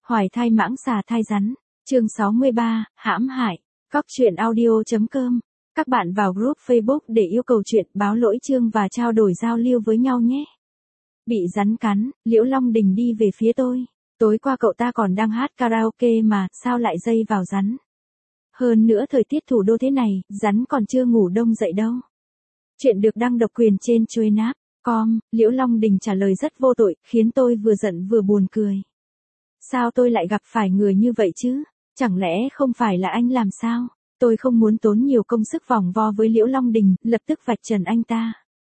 Hoài thai mãng xà thai rắn. Chương 63, hãm hại. Cóc truyện audio.com. Các bạn vào group Facebook để yêu cầu chuyện, báo lỗi chương và trao đổi giao lưu với nhau nhé. Bị rắn cắn, Liễu Long Đình đi về phía tôi. Tối qua cậu ta còn đang hát karaoke mà, sao lại dây vào rắn? Hơn nữa thời tiết thủ đô thế này, rắn còn chưa ngủ đông dậy đâu. Chuyện được đăng độc quyền trên Chuyenap.com, Liễu Long Đình trả lời rất vô tội, khiến tôi vừa giận vừa buồn cười. Sao tôi lại gặp phải người như vậy chứ? Chẳng lẽ không phải là anh làm sao? Tôi không muốn tốn nhiều công sức vòng vo với Liễu Long Đình, lập tức vạch trần anh ta.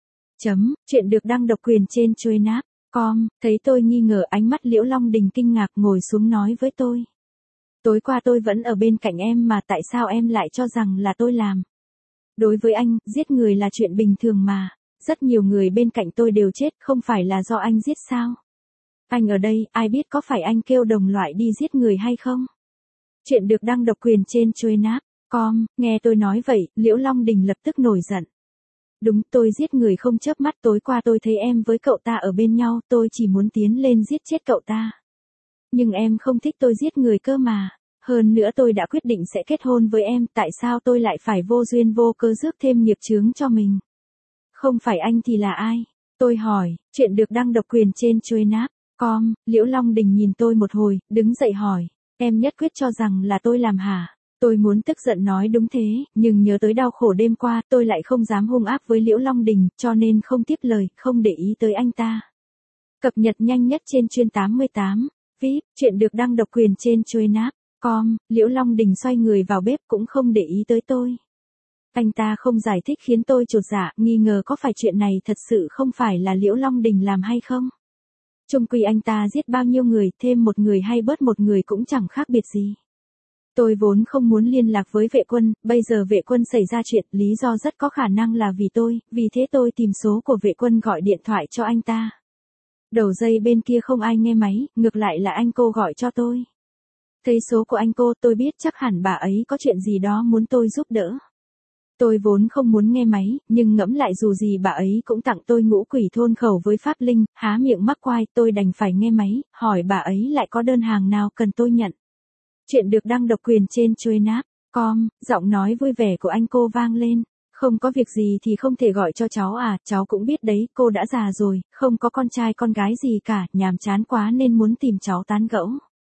Chuyện được đăng độc quyền trên Chuyenap.com, thấy tôi nghi ngờ ánh mắt Liễu Long Đình kinh ngạc ngồi xuống nói với tôi. Tối qua tôi vẫn ở bên cạnh em mà tại sao em lại cho rằng là tôi làm? Đối với anh, giết người là chuyện bình thường mà. Rất nhiều người bên cạnh tôi đều chết, không phải là do anh giết sao? Anh ở đây, ai biết có phải anh kêu đồng loại đi giết người hay không? Chuyện được đăng độc quyền trên Chuyenap.com, nghe tôi nói vậy, Liễu Long Đình lập tức nổi giận. Đúng, tôi giết người không chớp mắt, tối qua tôi thấy em với cậu ta ở bên nhau, tôi chỉ muốn tiến lên giết chết cậu ta. Nhưng em không thích tôi giết người cơ mà. Hơn nữa tôi đã quyết định sẽ kết hôn với em, tại sao tôi lại phải vô duyên vô cớ rước thêm nghiệp chướng cho mình? Không phải anh thì là ai? Tôi hỏi. Chuyện được đăng độc quyền trên Chuyenap.com, Liễu Long Đình nhìn tôi một hồi, đứng dậy hỏi. Em nhất quyết cho rằng là tôi làm hả? Tôi muốn tức giận nói đúng thế, nhưng nhớ tới đau khổ đêm qua, tôi lại không dám hung ác với Liễu Long Đình, cho nên không tiếp lời, không để ý tới anh ta. Cập nhật nhanh nhất trên Chuyen88. VIP, chuyện được đăng độc quyền trên Chuyenap.com, Liễu Long Đình xoay người vào bếp cũng không để ý tới tôi. Anh ta không giải thích khiến tôi chột dạ, nghi ngờ có phải chuyện này thật sự không phải là Liễu Long Đình làm hay không. Chung quy anh ta giết bao nhiêu người, thêm một người hay bớt một người cũng chẳng khác biệt gì. Tôi vốn không muốn liên lạc với vệ quân, bây giờ vệ quân xảy ra chuyện, lý do rất có khả năng là vì tôi, vì thế tôi tìm số của vệ quân gọi điện thoại cho anh ta. Đầu dây bên kia không ai nghe máy, ngược lại là anh cô gọi cho tôi. Thấy số của anh cô, tôi biết chắc hẳn bà ấy có chuyện gì đó muốn tôi giúp đỡ. Tôi vốn không muốn nghe máy, nhưng ngẫm lại dù gì bà ấy cũng tặng tôi ngũ quỷ thôn khẩu với pháp linh, há miệng mắc quai, tôi đành phải nghe máy, hỏi bà ấy lại có đơn hàng nào cần tôi nhận. Chuyện được đăng độc quyền trên Chuyenap.com, giọng nói vui vẻ của anh cô vang lên. Không có việc gì thì không thể gọi cho cháu à, cháu cũng biết đấy, cô đã già rồi, không có con trai con gái gì cả, nhàm chán quá nên muốn tìm cháu tán gẫu.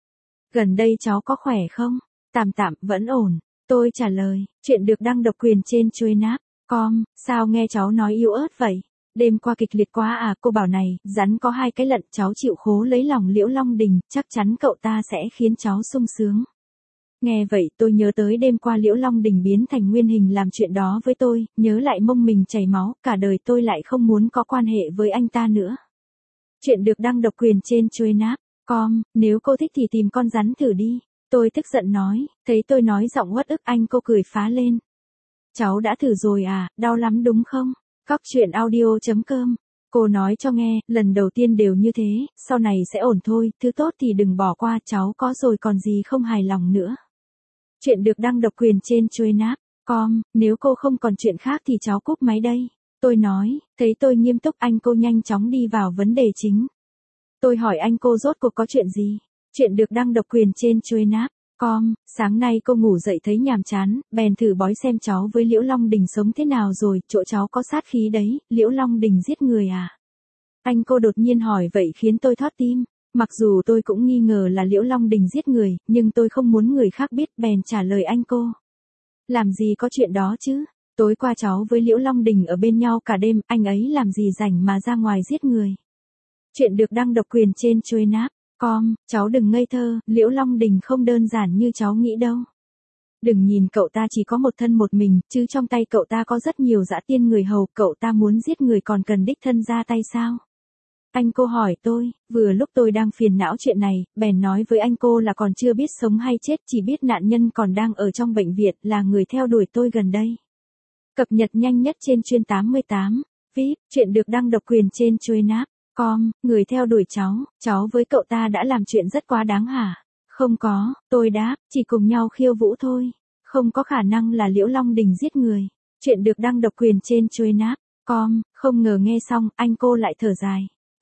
Gần đây cháu có khỏe không? Tạm tạm, vẫn ổn. Tôi trả lời. Chuyện được đăng độc quyền trên Chuyenap.com, sao nghe cháu nói yếu ớt vậy? Đêm qua kịch liệt quá à, cô bảo này, rắn có hai cái lận, cháu chịu khố lấy lòng Liễu Long Đình, chắc chắn cậu ta sẽ khiến cháu sung sướng. Nghe vậy tôi nhớ tới đêm qua Liễu Long Đình biến thành nguyên hình làm chuyện đó với tôi, nhớ lại mông mình chảy máu, cả đời tôi lại không muốn có quan hệ với anh ta nữa. Chuyện được đăng độc quyền trên Chuyenap.com, nếu cô thích thì tìm con rắn thử đi. Tôi tức giận nói, thấy tôi nói giọng uất ức anh cô cười phá lên. Cháu đã thử rồi à, đau lắm đúng không? Cóc truyện audio.com. Cô nói cho nghe, lần đầu tiên đều như thế, sau này sẽ ổn thôi, thứ tốt thì đừng bỏ qua, cháu có rồi còn gì không hài lòng nữa. Chuyện được đăng độc quyền trên Chuyenap.com, nếu cô không còn chuyện khác thì cháu cúp máy đây. Tôi nói, thấy tôi nghiêm túc anh cô nhanh chóng đi vào vấn đề chính. Tôi hỏi anh cô rốt cuộc có chuyện gì? Chuyện được đăng độc quyền trên Chuyenap.com, sáng nay cô ngủ dậy thấy nhàm chán, bèn thử bói xem cháu với Liễu Long Đình sống thế nào rồi, chỗ cháu có sát khí đấy, Liễu Long Đình giết người à? Anh cô đột nhiên hỏi vậy khiến tôi thót tim, mặc dù tôi cũng nghi ngờ là Liễu Long Đình giết người, nhưng tôi không muốn người khác biết bèn trả lời anh cô. Làm gì có chuyện đó chứ, tối qua cháu với Liễu Long Đình ở bên nhau cả đêm, anh ấy làm gì rảnh mà ra ngoài giết người. Chuyện được đăng độc quyền trên Chuyenap.com, cháu đừng ngây thơ, Liễu Long Đình không đơn giản như cháu nghĩ đâu. Đừng nhìn cậu ta chỉ có một thân một mình, chứ trong tay cậu ta có rất nhiều dã tiên người hầu, cậu ta muốn giết người còn cần đích thân ra tay sao? Anh cô hỏi tôi, vừa lúc tôi đang phiền não chuyện này, bèn nói với anh cô là còn chưa biết sống hay chết, chỉ biết nạn nhân còn đang ở trong bệnh viện, là người theo đuổi tôi gần đây. Cập nhật nhanh nhất trên Chuyen88. VIP, chuyện được đăng độc quyền trên Chuyenap.com, người theo đuổi cháu với cậu ta đã làm chuyện rất quá đáng hả? Không có, tôi đáp, chỉ cùng nhau khiêu vũ thôi. Không có khả năng là Liễu Long Đình giết người. Chuyện được đăng độc quyền trên Chuyenap.com, không ngờ nghe xong, anh cô lại thở dài.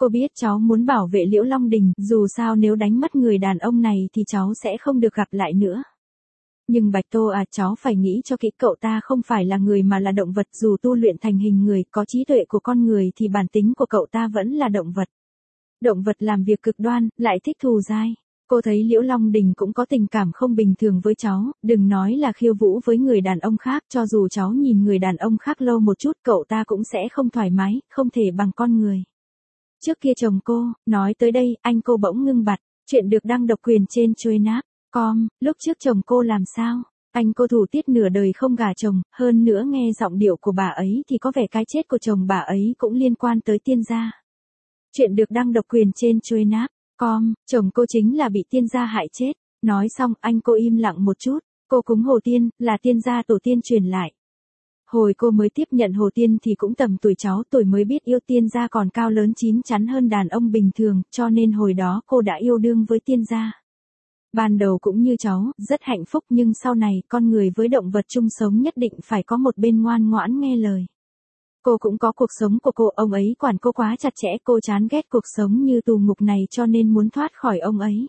Cô biết cháu muốn bảo vệ Liễu Long Đình, dù sao nếu đánh mất người đàn ông này thì cháu sẽ không được gặp lại nữa. Nhưng Bạch Tô à, cháu phải nghĩ cho kỹ, cậu ta không phải là người mà là động vật, dù tu luyện thành hình người, có trí tuệ của con người thì bản tính của cậu ta vẫn là động vật. Động vật làm việc cực đoan, lại thích thù dai. Cô thấy Liễu Long Đình cũng có tình cảm không bình thường với cháu, đừng nói là khiêu vũ với người đàn ông khác, cho dù cháu nhìn người đàn ông khác lâu một chút cậu ta cũng sẽ không thoải mái, không thể bằng con người. Trước kia chồng cô, nói tới đây, anh cô bỗng ngưng bặt, chuyện được đăng độc quyền trên Chuyenap.com, lúc trước chồng cô làm sao? Anh cô thủ tiết nửa đời không gả chồng, hơn nữa nghe giọng điệu của bà ấy thì có vẻ cái chết của chồng bà ấy cũng liên quan tới tiên gia. Chuyện được đăng độc quyền trên Chuyenap.com, chồng cô chính là bị tiên gia hại chết. Nói xong, anh cô im lặng một chút, cô cúng Hồ Tiên, là tiên gia tổ tiên truyền lại. Hồi cô mới tiếp nhận Hồ Tiên thì cũng tầm tuổi cháu, tuổi mới biết yêu, tiên gia còn cao lớn chín chắn hơn đàn ông bình thường, cho nên hồi đó cô đã yêu đương với tiên gia. Ban đầu cũng như cháu, rất hạnh phúc, nhưng sau này con người với động vật chung sống nhất định phải có một bên ngoan ngoãn nghe lời. Cô cũng có cuộc sống của cô, ông ấy quản cô quá chặt chẽ, cô chán ghét cuộc sống như tù ngục này cho nên muốn thoát khỏi ông ấy.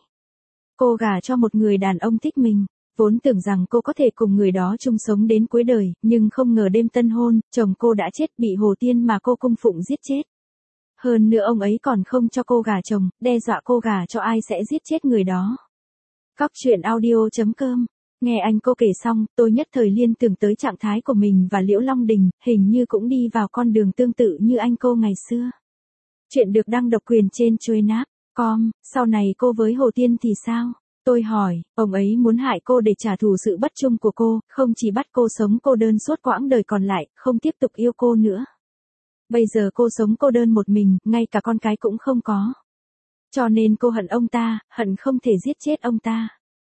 Cô gả cho một người đàn ông thích mình, vốn tưởng rằng cô có thể cùng người đó chung sống đến cuối đời, nhưng không ngờ đêm tân hôn, chồng cô đã chết, bị Hồ Tiên mà cô cung phụng giết chết. Hơn nữa ông ấy còn không cho cô gả chồng, đe dọa cô gả cho ai sẽ giết chết người đó. Cóc truyện audio.com. Nghe anh cô kể xong, tôi nhất thời liên tưởng tới trạng thái của mình và Liễu Long Đình, hình như cũng đi vào con đường tương tự như anh cô ngày xưa. Chuyện được đăng độc quyền trên Chuyenap.com, sau này cô với Hồ Tiên thì sao? Tôi hỏi, ông ấy muốn hại cô để trả thù sự bất trung của cô, không chỉ bắt cô sống cô đơn suốt quãng đời còn lại, không tiếp tục yêu cô nữa. Bây giờ cô sống cô đơn một mình, ngay cả con cái cũng không có. Cho nên cô hận ông ta, hận không thể giết chết ông ta.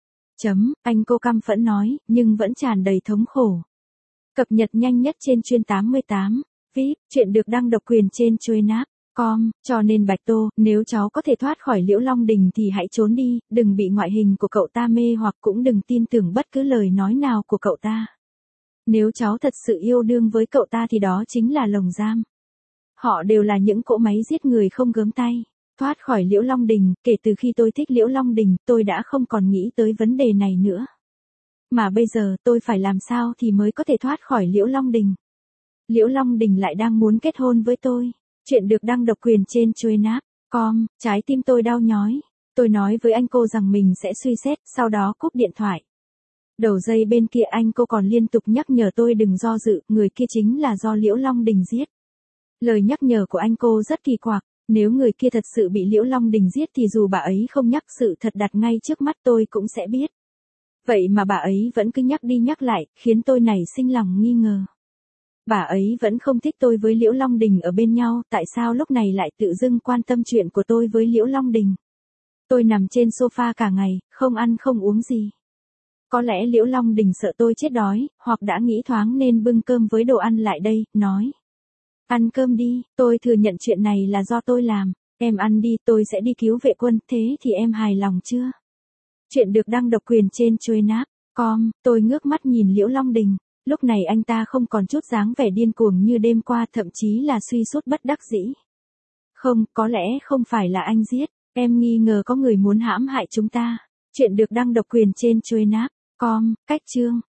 Anh cô căm phẫn nói, nhưng vẫn tràn đầy thống khổ. Cập nhật nhanh nhất trên Chuyên 88. VIP, chuyện được đăng độc quyền trên Chuyenap.com, cho nên Bạch Tô, nếu cháu có thể thoát khỏi Liễu Long Đình thì hãy trốn đi, đừng bị ngoại hình của cậu ta mê hoặc cũng đừng tin tưởng bất cứ lời nói nào của cậu ta. Nếu cháu thật sự yêu đương với cậu ta thì đó chính là lồng giam. Họ đều là những cỗ máy giết người không gớm tay. Thoát khỏi Liễu Long Đình, kể từ khi tôi thích Liễu Long Đình, tôi đã không còn nghĩ tới vấn đề này nữa. Mà bây giờ tôi phải làm sao thì mới có thể thoát khỏi Liễu Long Đình. Liễu Long Đình lại đang muốn kết hôn với tôi. Chuyện được đăng độc quyền trên Chuyenap.com, trái tim tôi đau nhói. Tôi nói với anh cô rằng mình sẽ suy xét, sau đó cúp điện thoại. Đầu dây bên kia anh cô còn liên tục nhắc nhở tôi đừng do dự, người kia chính là do Liễu Long Đình giết. Lời nhắc nhở của anh cô rất kỳ quặc. Nếu người kia thật sự bị Liễu Long Đình giết thì dù bà ấy không nhắc, sự thật đặt ngay trước mắt tôi cũng sẽ biết. Vậy mà bà ấy vẫn cứ nhắc đi nhắc lại, khiến tôi nảy sinh lòng nghi ngờ. Bà ấy vẫn không thích tôi với Liễu Long Đình ở bên nhau, tại sao lúc này lại tự dưng quan tâm chuyện của tôi với Liễu Long Đình? Tôi nằm trên sofa cả ngày, không ăn không uống gì. Có lẽ Liễu Long Đình sợ tôi chết đói, hoặc đã nghĩ thoáng nên bưng cơm với đồ ăn lại đây, nói. Ăn cơm đi, tôi thừa nhận chuyện này là do tôi làm. Em ăn đi, tôi sẽ đi cứu vệ quân, thế thì em hài lòng chưa? Chuyện được đăng độc quyền trên Chuyenap.com, tôi ngước mắt nhìn Liễu Long Đình. Lúc này anh ta không còn chút dáng vẻ điên cuồng như đêm qua, thậm chí là suy sút bất đắc dĩ. Không, có lẽ không phải là anh giết. Em nghi ngờ có người muốn hãm hại chúng ta. Chuyện được đăng độc quyền trên Chuyenap.com, cách chương.